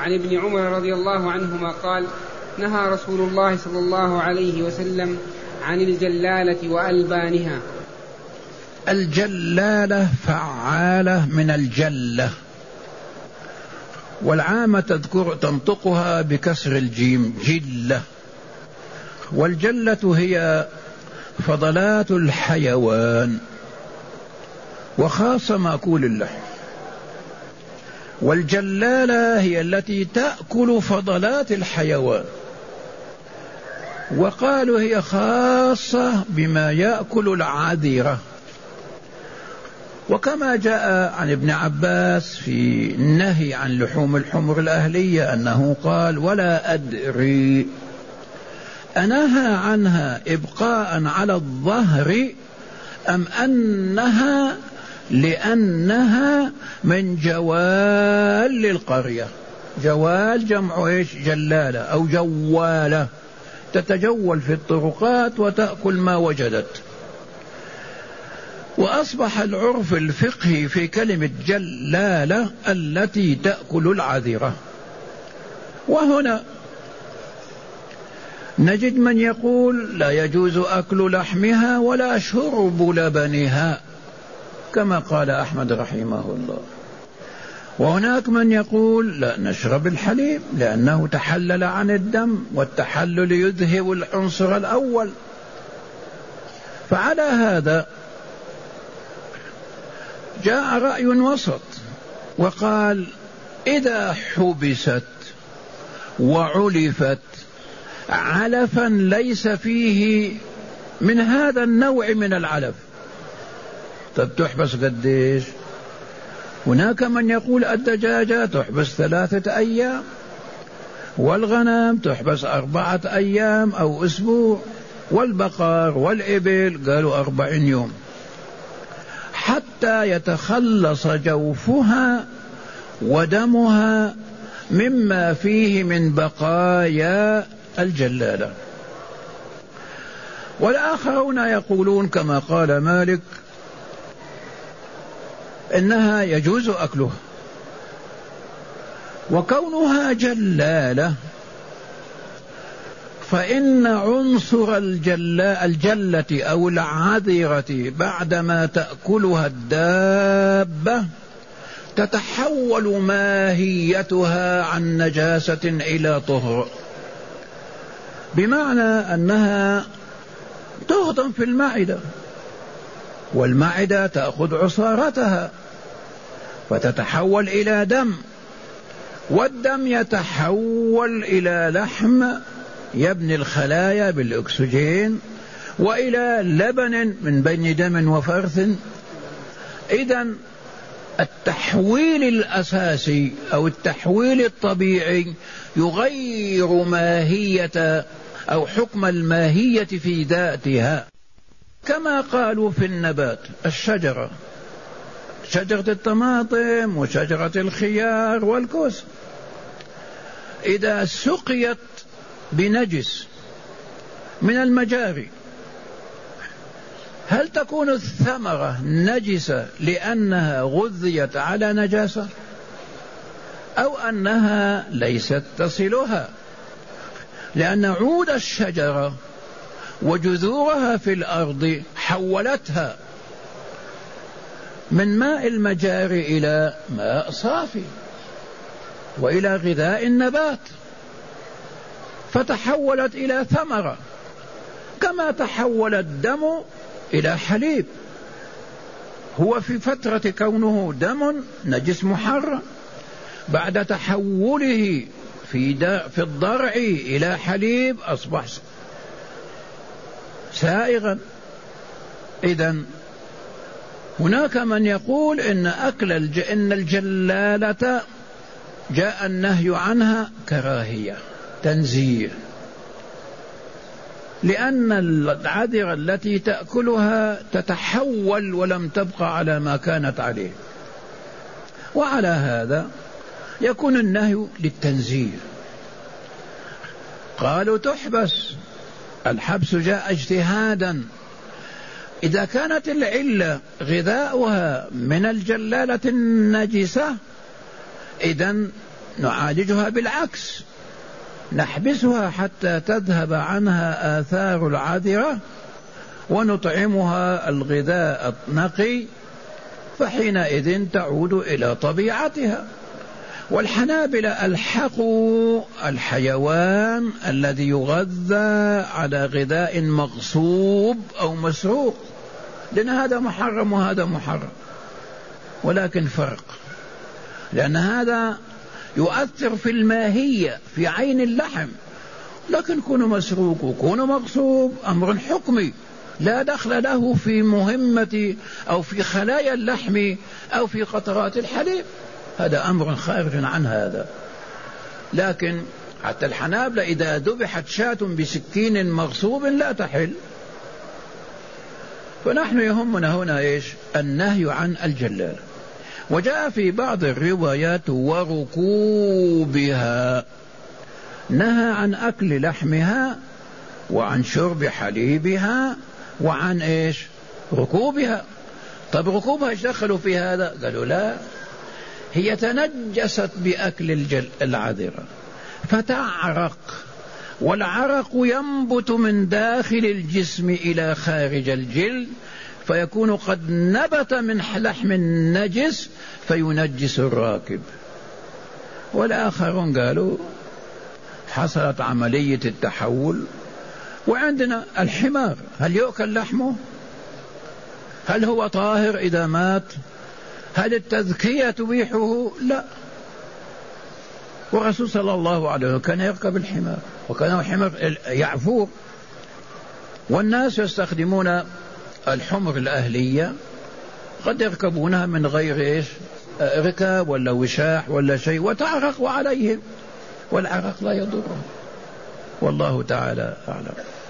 عن ابن عمر رضي الله عنهما قال: نهى رسول الله صلى الله عليه وسلم عن الجلالة وألبانها. الجلالة فعالة من الجلة، والعامة تنطقها بكسر الجيم جلة. والجلة هي فضلات الحيوان وخاصة مأكول اللحم، والجلالة هي التي تأكل فضلات الحيوان، وقالوا هي خاصة بما يأكل العذرة. وكما جاء عن ابن عباس في النهي عن لحوم الحمر الأهلية أنه قال: ولا أدري أنهى عنها إبقاء على الظهر أم أنها لأنها من جوال القرية. جوال جمع إيش؟ جلالة أو جوالة، تتجول في الطرقات وتأكل ما وجدت. وأصبح العرف الفقهي في كلمة جلالة التي تأكل العذرة. وهنا نجد من يقول لا يجوز أكل لحمها ولا شرب لبنها كما قال أحمد رحمه الله، وهناك من يقول لا نشرب الحليب لأنه تحلل عن الدم، والتحلل يذهب العنصر الأول. فعلى هذا جاء رأي وسط وقال: إذا حبست وعلفت علفا ليس فيه من هذا النوع من العلف، طب تحبس قديش؟ هناك من يقول الدجاجة تحبس 3 أيام، والغنم تحبس 4 أيام أو أسبوع، والبقر والإبل قالوا 40 يوم حتى يتخلص جوفها ودمها مما فيه من بقايا الجلالة. والآخرون يقولون كما قال مالك إنها يجوز أكلها، وكونها جلالة فإن عنصر الجلة أو العذرة بعدما تأكلها الدابة تتحول ماهيتها عن نجاسة إلى طهر، بمعنى أنها تهضم في المعدة، والمعدة تأخذ عصارتها فتتحول إلى دم، والدم يتحول إلى لحم يبني الخلايا بالأكسجين، وإلى لبن من بين دم وفرث. إذن التحويل الأساسي أو التحويل الطبيعي يغير ماهية أو حكم الماهية في ذاتها، كما قالوا في النبات الشجرة، شجرة الطماطم وشجرة الخيار والكوس، إذا سقيت بنجس من المجاري هل تكون الثمرة نجسة لأنها غذيت على نجاسة، أو أنها ليست تصلها؟ لأن عود الشجرة وجذورها في الأرض حولتها من ماء المجاري إلى ماء صافي وإلى غذاء النبات، فتحولت إلى ثمرة، كما تحول الدم إلى حليب. هو في فترة كونه دم نجس محرم، بعد تحوله في الضرع إلى حليب أصبح سائغا. إذن هناك من يقول إن إن الجلالة جاء النهي عنها كراهية تنزيه، لأن العذرة التي تأكلها تتحول ولم تبقى على ما كانت عليه، وعلى هذا يكون النهي للتنزيه. قالوا تحبس، الحبس جاء اجتهادا. إذا كانت العلة غذاؤها من الجلالة النجسة إذن نعالجها بالعكس، نحبسها حتى تذهب عنها آثار العذرة ونطعمها الغذاء النقي، فحينئذ تعود إلى طبيعتها. والحنابلة ألحقوا الحيوان الذي يغذى على غذاء مغصوب أو مسروق، لأن هذا محرم وهذا محرم، ولكن فرق، لأن هذا يؤثر في الماهية في عين اللحم، لكن كونه مسروق وكونه مغصوب أمر حكمي لا دخل له في مهمة أو في خلايا اللحم أو في قطرات الحليب، هذا أمر خارج عن هذا. لكن حتى الحنابلة إذا ذبحت شاة بسكين مغصوب لا تحل. فنحن يهمنا هنا إيش؟ النهي عن الجلالة. وجاء في بعض الروايات وركوبها، نهى عن أكل لحمها وعن شرب حليبها وعن إيش؟ ركوبها. طب ركوبها ايش دخلوا في هذا؟ قالوا لا، هي تنجست بأكل العذرة فتعرق، والعرق ينبت من داخل الجسم إلى خارج الجلد، فيكون قد نبت من لحم النجس فينجس الراكب. والآخرون قالوا حصلت عملية التحول. وعندنا الحمار، هل يؤكل لحمه؟ هل هو طاهر إذا مات؟ هل التذكية تبيحه؟ لا. والرسول صلى الله عليه وسلم كان يركب الحمار، وكان الحمار يعفور، والناس يستخدمون الحمر الأهلية قد يركبونها من غير إيش؟ ركاب ولا وشاح ولا شيء، وتعرق عليهم، والعرق لا يضرهم. والله تعالى أعلم.